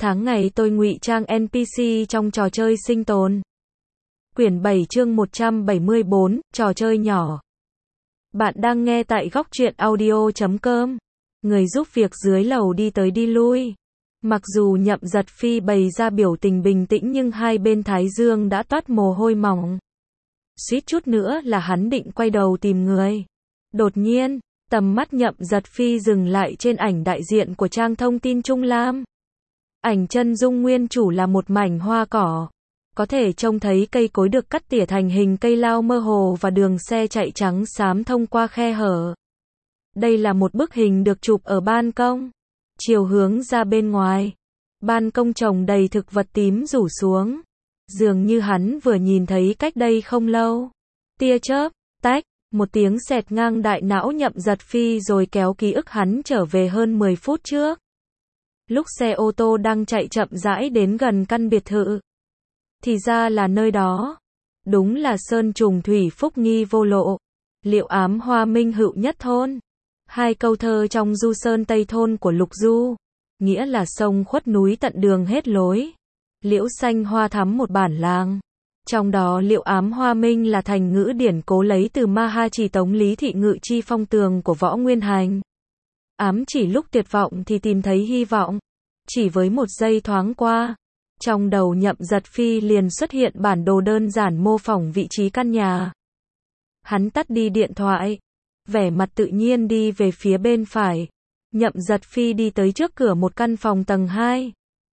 Tháng ngày tôi ngụy trang NPC trong trò chơi sinh tồn. Quyển 7 chương 174, trò chơi nhỏ. Bạn đang nghe tại góc truyện audio.com. Người giúp việc dưới lầu đi tới đi lui. Mặc dù Nhậm Giật Phi bày ra biểu tình bình tĩnh nhưng hai bên thái dương đã toát mồ hôi mỏng. Suýt chút nữa là hắn định quay đầu tìm người. Đột nhiên, tầm mắt Nhậm Giật Phi dừng lại trên ảnh đại diện của trang thông tin Trung Lam. Ảnh chân dung nguyên chủ là một mảnh hoa cỏ. Có thể trông thấy cây cối được cắt tỉa thành hình cây lao mơ hồ và đường xe chạy trắng xám thông qua khe hở. Đây là một bức hình được chụp ở ban công. Chiều hướng ra bên ngoài. Ban công trồng đầy thực vật tím rủ xuống. Dường như hắn vừa nhìn thấy cách đây không lâu. Tia chớp, tách, một tiếng xẹt ngang đại não Nhậm Giật Phi rồi kéo ký ức hắn trở về hơn 10 phút trước. Lúc xe ô tô đang chạy chậm rãi đến gần căn biệt thự. Thì ra là nơi đó. Đúng là sơn trùng thủy phúc nghi vô lộ. Liệu ám hoa minh hữu nhất thôn. Hai câu thơ trong du sơn tây thôn của Lục Du. Nghĩa là sông khuất núi tận đường hết lối. Liễu xanh hoa thắm một bản làng. Trong đó liệu ám hoa minh là thành ngữ điển cố lấy từ Ma Ha Chỉ Tống Lý Thị Ngự Chi Phong Tường của Võ Nguyên Hành. Ám chỉ lúc tuyệt vọng thì tìm thấy hy vọng. Chỉ với một giây thoáng qua, trong đầu Nhậm Giật Phi liền xuất hiện bản đồ đơn giản mô phỏng vị trí căn nhà. Hắn tắt đi điện thoại, vẻ mặt tự nhiên đi về phía bên phải. Nhậm Giật Phi đi tới trước cửa một căn phòng tầng 2.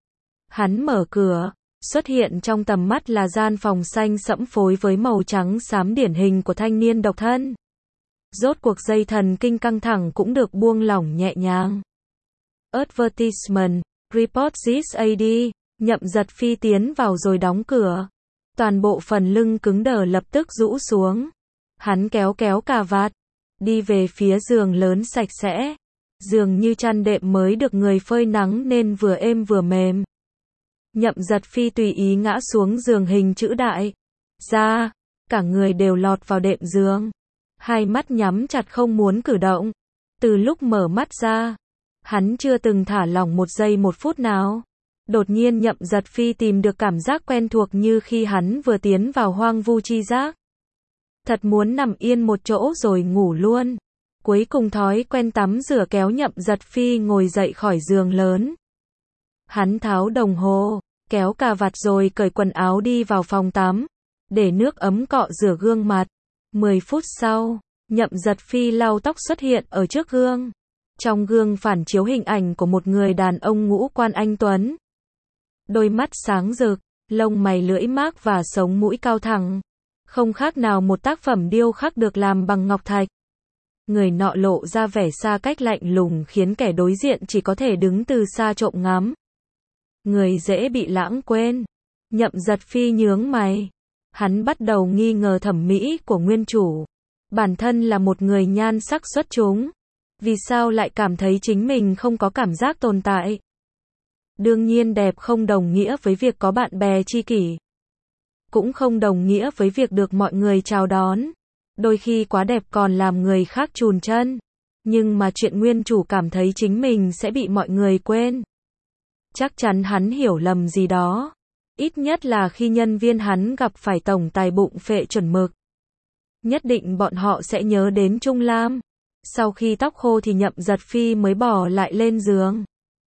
Hắn mở cửa, xuất hiện trong tầm mắt là gian phòng xanh sẫm phối với màu trắng xám điển hình của thanh niên độc thân. Rốt cuộc dây thần kinh căng thẳng cũng được buông lỏng nhẹ nhàng. Advertisement, report this AD, Nhậm Giật Phi tiến vào rồi đóng cửa. Toàn bộ phần lưng cứng đờ lập tức rũ xuống. Hắn kéo cà vạt, đi về phía giường lớn sạch sẽ. Dường như chăn đệm mới được người phơi nắng nên vừa êm vừa mềm. Nhậm Giật Phi tùy ý ngã xuống giường hình chữ đại. Ra, cả người đều lọt vào đệm giường. Hai mắt nhắm chặt không muốn cử động. Từ lúc mở mắt ra, hắn chưa từng thả lỏng một giây một phút nào. Đột nhiên Nhậm Giật Phi tìm được cảm giác quen thuộc như khi hắn vừa tiến vào hoang vu chi giác. Thật muốn nằm yên một chỗ rồi ngủ luôn. Cuối cùng thói quen tắm rửa kéo Nhậm Giật Phi ngồi dậy khỏi giường lớn. Hắn tháo đồng hồ, kéo cà vạt rồi cởi quần áo đi vào phòng tắm. Để nước ấm cọ rửa gương mặt. 10 phút sau, Nhậm Giật Phi lau tóc xuất hiện ở trước gương. Trong gương phản chiếu hình ảnh của một người đàn ông ngũ quan anh tuấn. Đôi mắt sáng rực, lông mày lưỡi mác và sống mũi cao thẳng. Không khác nào một tác phẩm điêu khắc được làm bằng ngọc thạch. Người nọ lộ ra vẻ xa cách lạnh lùng khiến kẻ đối diện chỉ có thể đứng từ xa trộm ngắm. Người dễ bị lãng quên. Nhậm Giật Phi nhướng mày. Hắn bắt đầu nghi ngờ thẩm mỹ của nguyên chủ. Bản thân là một người nhan sắc xuất chúng. Vì sao lại cảm thấy chính mình không có cảm giác tồn tại? Đương nhiên đẹp không đồng nghĩa với việc có bạn bè tri kỷ. Cũng không đồng nghĩa với việc được mọi người chào đón. Đôi khi quá đẹp còn làm người khác chùn chân. Nhưng mà chuyện nguyên chủ cảm thấy chính mình sẽ bị mọi người quên. Chắc chắn hắn hiểu lầm gì đó. Ít nhất là khi nhân viên hắn gặp phải tổng tài bụng phệ chuẩn mực. Nhất định bọn họ sẽ nhớ đến Trung Lam. Sau khi tóc khô thì Nhậm Giật Phi mới bỏ lại lên giường.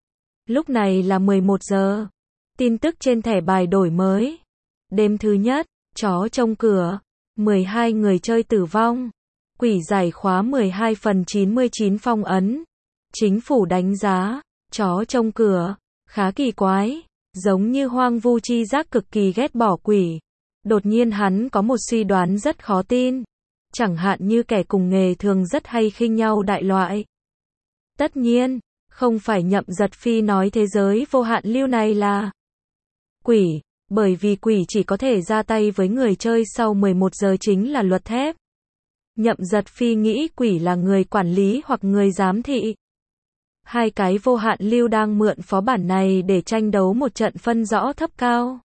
Lúc này là 11 giờ. Tin tức trên thẻ bài đổi mới. Đêm thứ nhất, chó trông cửa. 12 người chơi tử vong. Quỷ giải khóa 12 phần 99 phong ấn. Chính phủ đánh giá, chó trông cửa, khá kỳ quái. Giống như hoang vu chi giác cực kỳ ghét bỏ quỷ. Đột nhiên hắn có một suy đoán rất khó tin. Chẳng hạn như kẻ cùng nghề thường rất hay khinh nhau đại loại. Tất nhiên, không phải Nhậm Giật Phi nói thế giới vô hạn lưu này là quỷ, bởi vì quỷ chỉ có thể ra tay với người chơi sau 11 giờ chính là luật thép. Nhậm Giật Phi nghĩ quỷ là người quản lý hoặc người giám thị. Hai cái vô hạn lưu đang mượn phó bản này để tranh đấu một trận phân rõ thấp cao.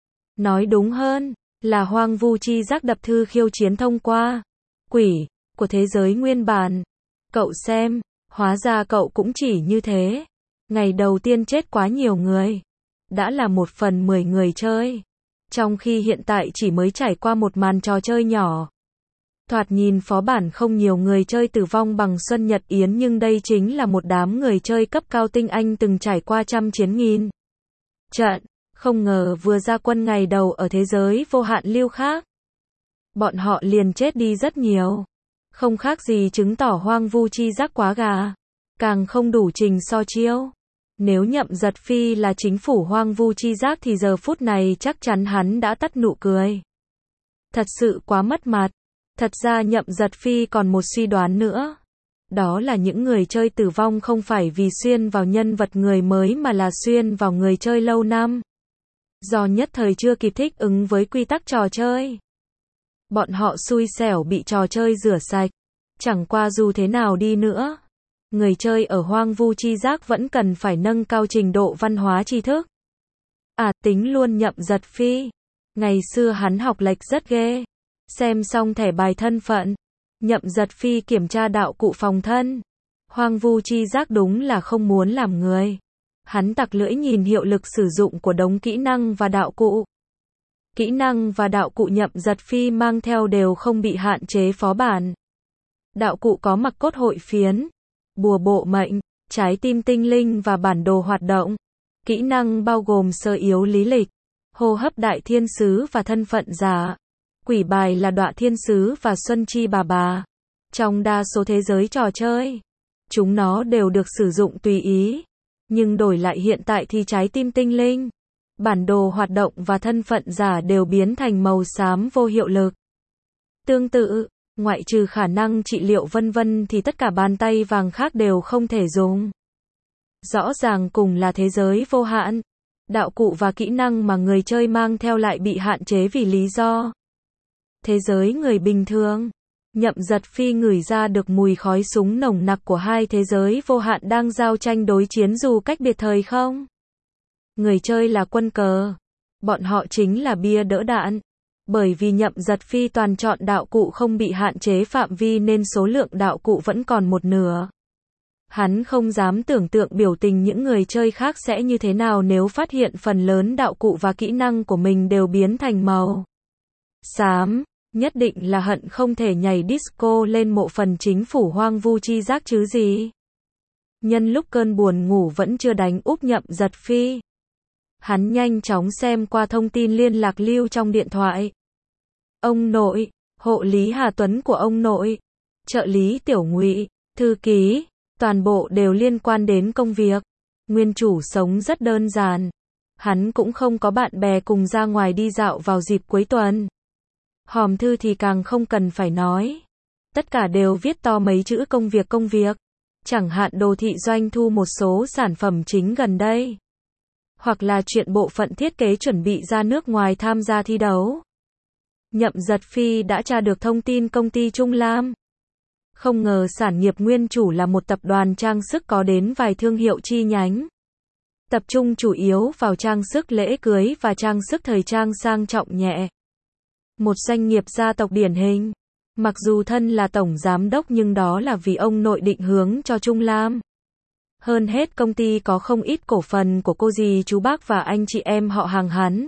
Nói đúng hơn, là hoang vu chi giác đập thư khiêu chiến thông qua quỷ của thế giới nguyên bản. Cậu xem, hóa ra cậu cũng chỉ như thế. Ngày đầu tiên chết quá nhiều người. đã là 1/10 người chơi. Trong khi hiện tại chỉ mới trải qua một màn trò chơi nhỏ. Thoạt nhìn phó bản không nhiều người chơi tử vong bằng Xuân Nhật Yến, nhưng đây chính là một đám người chơi cấp cao tinh anh từng trải qua trăm chiến nghìn trận. Không ngờ vừa ra quân ngày đầu ở thế giới vô hạn lưu khác, bọn họ liền chết đi rất nhiều. Không khác gì chứng tỏ Hoang Vu Chi Giác quá gà. Càng không đủ trình so chiêu. Nếu Nhậm Giật Phi là chính phủ Hoang Vu Chi Giác thì giờ phút này chắc chắn hắn đã tắt nụ cười. Thật sự quá mất mặt. Thật ra Nhậm Giật Phi còn một suy đoán nữa. Đó là những người chơi tử vong không phải vì xuyên vào nhân vật người mới mà là xuyên vào người chơi lâu năm. Do nhất thời chưa kịp thích ứng với quy tắc trò chơi. Bọn họ xui xẻo bị trò chơi rửa sạch. Chẳng qua dù thế nào đi nữa, người chơi ở Hoang Vu Chi Giác vẫn cần phải nâng cao trình độ văn hóa tri thức. Tính luôn Nhậm Giật Phi. Ngày xưa hắn học lệch rất ghê. Xem xong thẻ bài thân phận, Nhậm Giật Phi kiểm tra đạo cụ phòng thân. Hoang Vu Chi Giác đúng là không muốn làm người. Hắn tặc lưỡi nhìn hiệu lực sử dụng của đống kỹ năng và đạo cụ. Kỹ năng và đạo cụ Nhậm Giật Phi mang theo đều không bị hạn chế phó bản. Đạo cụ có mặc cốt hội phiến, bùa bộ mệnh, trái tim tinh linh và bản đồ hoạt động. Kỹ năng bao gồm sơ yếu lý lịch, hô hấp đại thiên sứ và thân phận giả. Quỷ bài là Đọa Thiên Sứ và Xuân Chi Bà. Trong đa số thế giới trò chơi, chúng nó đều được sử dụng tùy ý. Nhưng đổi lại hiện tại thì trái tim tinh linh, bản đồ hoạt động và thân phận giả đều biến thành màu xám vô hiệu lực. Tương tự, ngoại trừ khả năng trị liệu vân vân thì tất cả bàn tay vàng khác đều không thể dùng. Rõ ràng cùng là thế giới vô hạn, đạo cụ và kỹ năng mà người chơi mang theo lại bị hạn chế vì lý do thế giới người bình thường. Nhậm Giật Phi ngửi ra được mùi khói súng nồng nặc của hai thế giới vô hạn đang giao tranh đối chiến dù cách biệt thời không. Người chơi là quân cờ. Bọn họ chính là bia đỡ đạn. Bởi vì Nhậm Giật Phi toàn chọn đạo cụ không bị hạn chế phạm vi nên số lượng đạo cụ vẫn còn một nửa. Hắn không dám tưởng tượng biểu tình những người chơi khác sẽ như thế nào nếu phát hiện phần lớn đạo cụ và kỹ năng của mình đều biến thành màu xám. Nhất định là hận không thể nhảy disco lên mộ phần chính phủ Hoang Vu Chi Giác chứ gì. Nhân lúc cơn buồn ngủ vẫn chưa đánh úp Nhậm Giật Phi, hắn nhanh chóng xem qua thông tin liên lạc lưu trong điện thoại. Ông nội, hộ lý Hà Tuấn của ông nội, trợ lý Tiểu Ngụy, thư ký, toàn bộ đều liên quan đến công việc. Nguyên chủ sống rất đơn giản. Hắn cũng không có bạn bè cùng ra ngoài đi dạo vào dịp cuối tuần. Hòm thư thì càng không cần phải nói. Tất cả đều viết to mấy chữ công việc. Chẳng hạn đồ thị doanh thu một số sản phẩm chính gần đây. Hoặc là chuyện bộ phận thiết kế chuẩn bị ra nước ngoài tham gia thi đấu. Nhậm Giật Phi đã tra được thông tin công ty Trung Lam. Không ngờ sản nghiệp nguyên chủ là một tập đoàn trang sức có đến vài thương hiệu chi nhánh. Tập trung chủ yếu vào trang sức lễ cưới và trang sức thời trang sang trọng nhẹ. Một doanh nghiệp gia tộc điển hình. Mặc dù thân là tổng giám đốc nhưng đó là vì ông nội định hướng cho Trung Lam. Hơn hết công ty có không ít cổ phần của cô dì chú bác và anh chị em họ hàng hắn.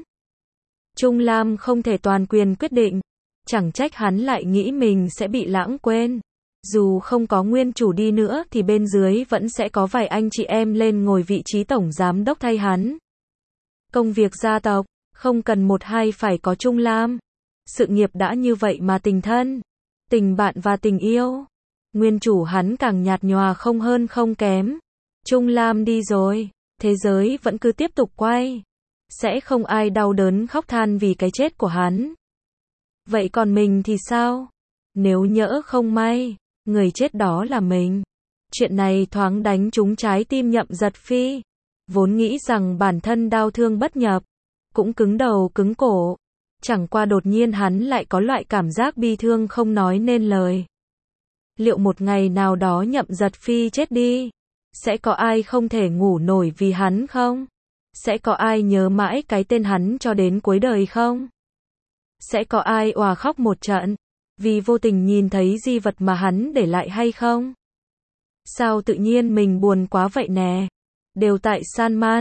Trung Lam không thể toàn quyền quyết định. Chẳng trách hắn lại nghĩ mình sẽ bị lãng quên. Dù không có nguyên chủ đi nữa thì bên dưới vẫn sẽ có vài anh chị em lên ngồi vị trí tổng giám đốc thay hắn. Công việc gia tộc, không cần một hai phải có Trung Lam. Sự nghiệp đã như vậy mà tình thân, tình bạn và tình yêu. Nguyên chủ hắn càng nhạt nhòa không hơn không kém. Trung Lam đi rồi, thế giới vẫn cứ tiếp tục quay. Sẽ không ai đau đớn khóc than vì cái chết của hắn. Vậy còn mình thì sao? Nếu nhỡ không may, người chết đó là mình. Chuyện này thoáng đánh trúng trái tim Nhậm Giật Phi. Vốn nghĩ rằng bản thân đau thương bất nhập, cũng cứng đầu cứng cổ. Chẳng qua đột nhiên hắn lại có loại cảm giác bi thương không nói nên lời. Liệu một ngày nào đó Nhậm Giật Phi chết đi, sẽ có ai không thể ngủ nổi vì hắn không? Sẽ có ai nhớ mãi cái tên hắn cho đến cuối đời không? Sẽ có ai òa khóc một trận, vì vô tình nhìn thấy di vật mà hắn để lại hay không? Sao tự nhiên mình buồn quá vậy nè? Đều tại Salman,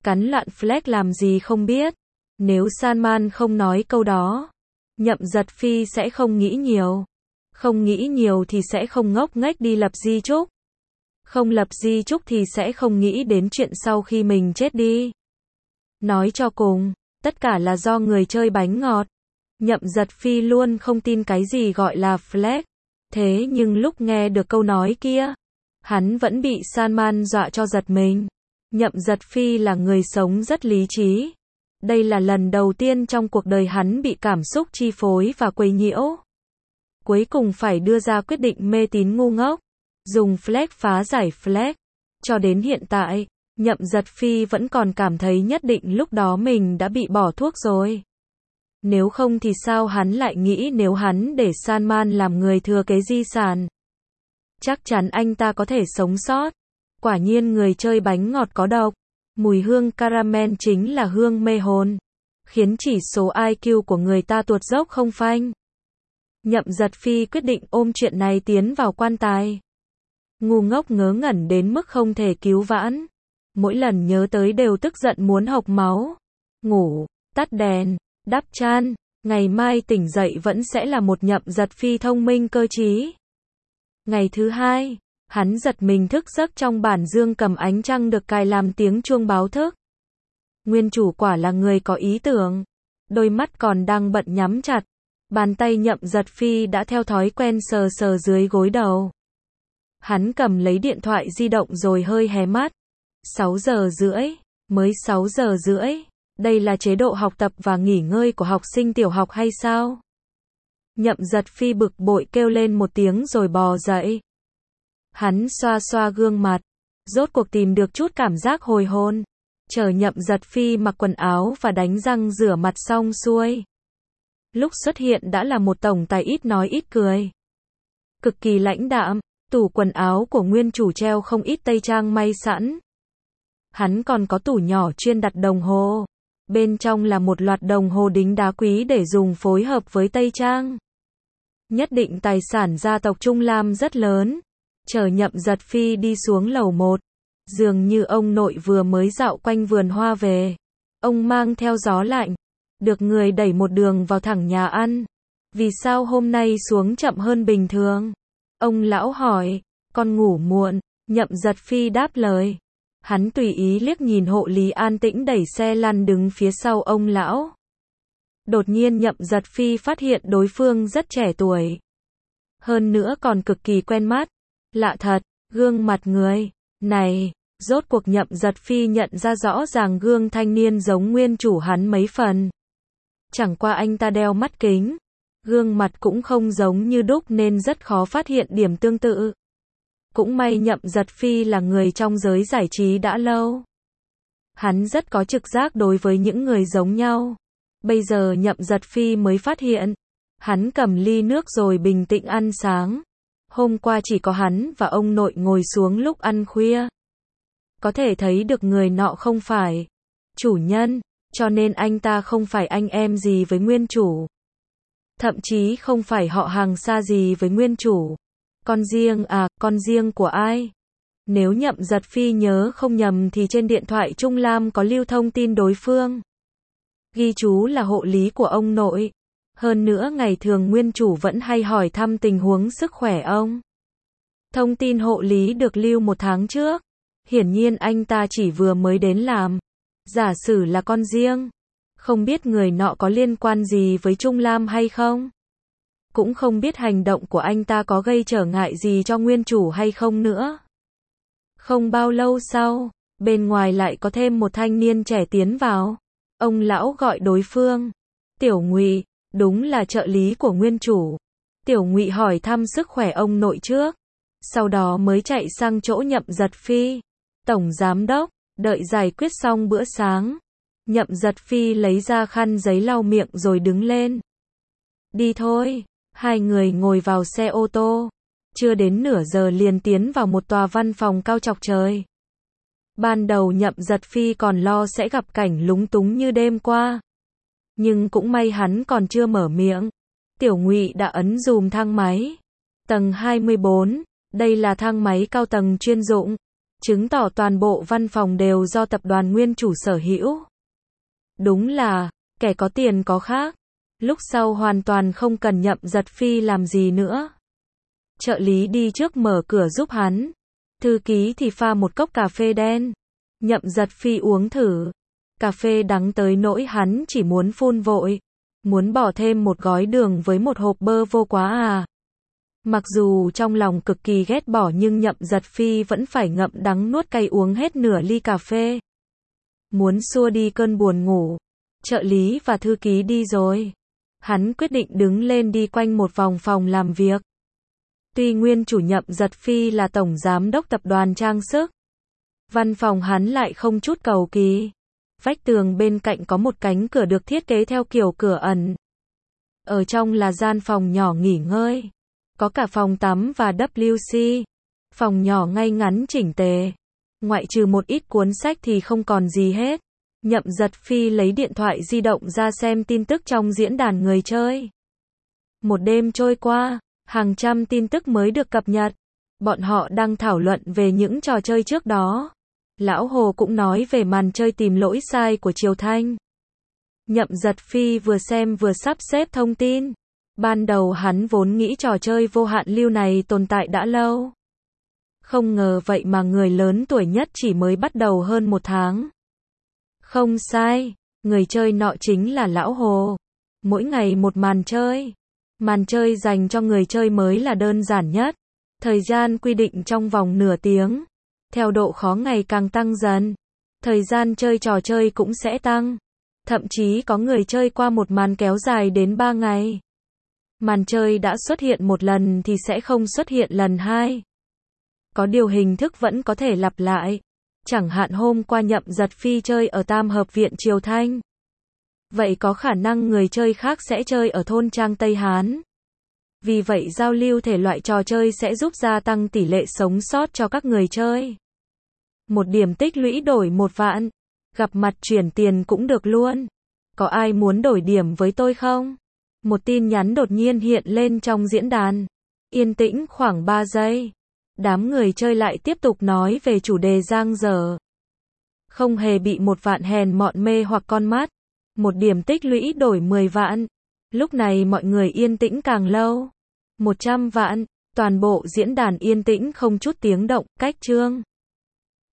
Cắn loạn flag làm gì không biết. Nếu Salman không nói câu đó, Nhậm Giật Phi sẽ không nghĩ nhiều. Không nghĩ nhiều thì sẽ không ngốc nghếch đi lập di chúc. Không lập di chúc thì sẽ không nghĩ đến chuyện sau khi mình chết đi. Nói cho cùng, tất cả là do người chơi bánh ngọt. Nhậm Giật Phi luôn không tin cái gì gọi là flag. Thế nhưng lúc nghe được câu nói kia, hắn vẫn bị Salman dọa cho giật mình. Nhậm Giật Phi là người sống rất lý trí. Đây là lần đầu tiên trong cuộc đời hắn bị cảm xúc chi phối và quấy nhiễu. Cuối cùng phải đưa ra quyết định mê tín ngu ngốc. Dùng flag phá giải flag. Cho đến hiện tại, Nhậm Giật Phi vẫn còn cảm thấy nhất định lúc đó mình đã bị bỏ thuốc rồi. Nếu không thì sao hắn lại nghĩ nếu hắn để Salman làm người thừa kế di sản, chắc chắn anh ta có thể sống sót. Quả nhiên người chơi bánh ngọt có độc. Mùi hương caramel chính là hương mê hồn, khiến chỉ số IQ của người ta tuột dốc không phanh. Nhậm Giật Phi quyết định ôm chuyện này tiến vào quan tài. Ngu ngốc ngớ ngẩn đến mức không thể cứu vãn. Mỗi lần nhớ tới đều tức giận muốn hộc máu. Ngủ, tắt đèn, đắp chăn, ngày mai tỉnh dậy vẫn sẽ là một Nhậm Giật Phi thông minh cơ trí. Ngày thứ hai, hắn giật mình thức giấc trong bản dương cầm ánh trăng được cài làm tiếng chuông báo thức. Nguyên chủ quả là người có ý tưởng. Đôi mắt còn đang bận nhắm chặt. Bàn tay Nhậm Giật Phi đã theo thói quen sờ sờ dưới gối đầu. Hắn cầm lấy điện thoại di động rồi hơi hé mắt. 6 giờ rưỡi, mới 6 giờ rưỡi. Đây là chế độ học tập và nghỉ ngơi của học sinh tiểu học hay sao? Nhậm Giật Phi bực bội kêu lên một tiếng rồi bò dậy. Hắn xoa xoa gương mặt, rốt cuộc tìm được chút cảm giác hồi hồn. Chờ Nhậm Giật Phi mặc quần áo và đánh răng rửa mặt xong xuôi. Lúc xuất hiện đã là một tổng tài ít nói ít cười. Cực kỳ lãnh đạm, tủ quần áo của nguyên chủ treo không ít tây trang may sẵn. Hắn còn có tủ nhỏ chuyên đặt đồng hồ. Bên trong là một loạt đồng hồ đính đá quý để dùng phối hợp với tây trang. Nhất định tài sản gia tộc Trung Lam rất lớn. Chờ Nhậm Giật Phi đi xuống lầu 1. Dường như ông nội vừa mới dạo quanh vườn hoa về. Ông mang theo gió lạnh. Được người đẩy một đường vào thẳng nhà ăn. Vì sao hôm nay xuống chậm hơn bình thường? Ông lão hỏi. Con ngủ muộn. Nhậm Giật Phi đáp lời. Hắn tùy ý liếc nhìn hộ lý an tĩnh đẩy xe lăn đứng phía sau ông lão. Đột nhiên Nhậm Giật Phi phát hiện đối phương rất trẻ tuổi. Hơn nữa còn cực kỳ quen mắt. Lạ thật, gương mặt người này, rốt cuộc Nhậm Giật Phi nhận ra rõ ràng gương thanh niên giống nguyên chủ hắn mấy phần. Chẳng qua anh ta đeo mắt kính, gương mặt cũng không giống như đúc nên rất khó phát hiện điểm tương tự. Cũng may Nhậm Giật Phi là người trong giới giải trí đã lâu. Hắn rất có trực giác đối với những người giống nhau. Bây giờ Nhậm Giật Phi mới phát hiện. Hắn cầm ly nước rồi bình tĩnh ăn sáng. Hôm qua chỉ có hắn và ông nội ngồi xuống lúc ăn khuya. Có thể thấy được người nọ không phải chủ nhân, cho nên anh ta không phải anh em gì với nguyên chủ. Thậm chí không phải họ hàng xa gì với nguyên chủ. Con riêng à, con riêng của ai? Nếu Nhậm Giật Phi nhớ không nhầm thì trên điện thoại Trung Lam có lưu thông tin đối phương. Ghi chú là hộ lý của ông nội. Hơn nữa ngày thường nguyên chủ vẫn hay hỏi thăm tình huống sức khỏe ông. Thông tin hộ lý được lưu 1 tháng trước. Hiển nhiên anh ta chỉ vừa mới đến làm. Giả sử là con riêng. Không biết người nọ có liên quan gì với Trung Lam hay không? Cũng không biết hành động của anh ta có gây trở ngại gì cho nguyên chủ hay không nữa. Không bao lâu sau, bên ngoài lại có thêm một thanh niên trẻ tiến vào. Ông lão gọi đối phương. Tiểu Ngụy, đúng là trợ lý của nguyên chủ. Tiểu Ngụy hỏi thăm sức khỏe ông nội trước. Sau đó mới chạy sang chỗ Nhậm Giật Phi. Tổng giám đốc, đợi giải quyết xong bữa sáng. Nhậm Giật Phi lấy ra khăn giấy lau miệng rồi đứng lên. Đi thôi. Hai người ngồi vào xe ô tô. Chưa đến nửa giờ liền tiến vào một tòa văn phòng cao chọc trời. Ban đầu Nhậm Giật Phi còn lo sẽ gặp cảnh lúng túng như đêm qua. Nhưng cũng may hắn còn chưa mở miệng. Tiểu Ngụy đã ấn dùm thang máy. Tầng 24, đây là thang máy cao tầng chuyên dụng. chứng tỏ toàn bộ văn phòng đều do tập đoàn nguyên chủ sở hữu. Đúng là, kẻ có tiền có khác. Lúc sau hoàn toàn không cần Nhậm Giật Phi làm gì nữa. Trợ lý đi trước mở cửa giúp hắn. Thư ký thì pha một cốc cà phê đen. Nhậm Giật Phi uống thử. Cà phê đắng tới nỗi hắn chỉ muốn phun vội. Muốn bỏ thêm một gói đường với một hộp bơ vô quá à. Mặc dù trong lòng cực kỳ ghét bỏ nhưng Nhậm Giật Phi vẫn phải ngậm đắng nuốt cay uống hết nửa ly cà phê. Muốn xua đi cơn buồn ngủ. Trợ lý và thư ký đi rồi. Hắn quyết định đứng lên đi quanh một vòng phòng làm việc. Tuy nguyên chủ Nhậm Giật Phi là tổng giám đốc tập đoàn trang sức, văn phòng hắn lại không chút cầu kỳ. Vách tường bên cạnh có một cánh cửa được thiết kế theo kiểu cửa ẩn. Ở trong là gian phòng nhỏ nghỉ ngơi. Có cả phòng tắm và WC. Phòng nhỏ ngay ngắn chỉnh tề. Ngoại trừ một ít cuốn sách thì không còn gì hết. Nhậm Giật Phi lấy điện thoại di động ra xem tin tức trong diễn đàn người chơi. Một đêm trôi qua, hàng trăm tin tức mới được cập nhật. Bọn họ đang thảo luận về những trò chơi trước đó. Lão Hồ cũng nói về màn chơi tìm lỗi sai của Triều Thanh. Nhậm Giật Phi vừa xem vừa sắp xếp thông tin. Ban đầu hắn vốn nghĩ trò chơi vô hạn lưu này tồn tại đã lâu. Không ngờ vậy mà người lớn tuổi nhất chỉ mới bắt đầu hơn 1 tháng. Không sai, người chơi nọ chính là Lão Hồ. Mỗi ngày một màn chơi. Màn chơi dành cho người chơi mới là đơn giản nhất. Thời gian quy định trong vòng nửa tiếng. Theo độ khó ngày càng tăng dần, thời gian chơi trò chơi cũng sẽ tăng. Thậm chí có người chơi qua một màn kéo dài đến 3 ngày. Màn chơi đã xuất hiện một lần thì sẽ không xuất hiện lần hai. Có điều hình thức vẫn có thể lặp lại. Chẳng hạn hôm qua Nhậm Giật Phi chơi ở Tam Hợp Viện Triều Thanh. Vậy có khả năng người chơi khác sẽ chơi ở thôn Trang Tây Hán. Vì vậy giao lưu thể loại trò chơi sẽ giúp gia tăng tỷ lệ sống sót cho các người chơi. Một điểm tích lũy đổi 1 vạn. Gặp mặt chuyển tiền cũng được luôn. Có ai muốn đổi điểm với tôi không? Một tin nhắn đột nhiên hiện lên trong diễn đàn. Yên tĩnh khoảng 3 giây. Đám người chơi lại tiếp tục nói về chủ đề giang dở. Không hề bị 1 vạn hèn mọn mê hoặc con mắt. Một điểm tích lũy đổi 10 vạn. Lúc này mọi người yên tĩnh càng lâu. 100 vạn. Toàn bộ diễn đàn yên tĩnh không chút tiếng động. Cách chương.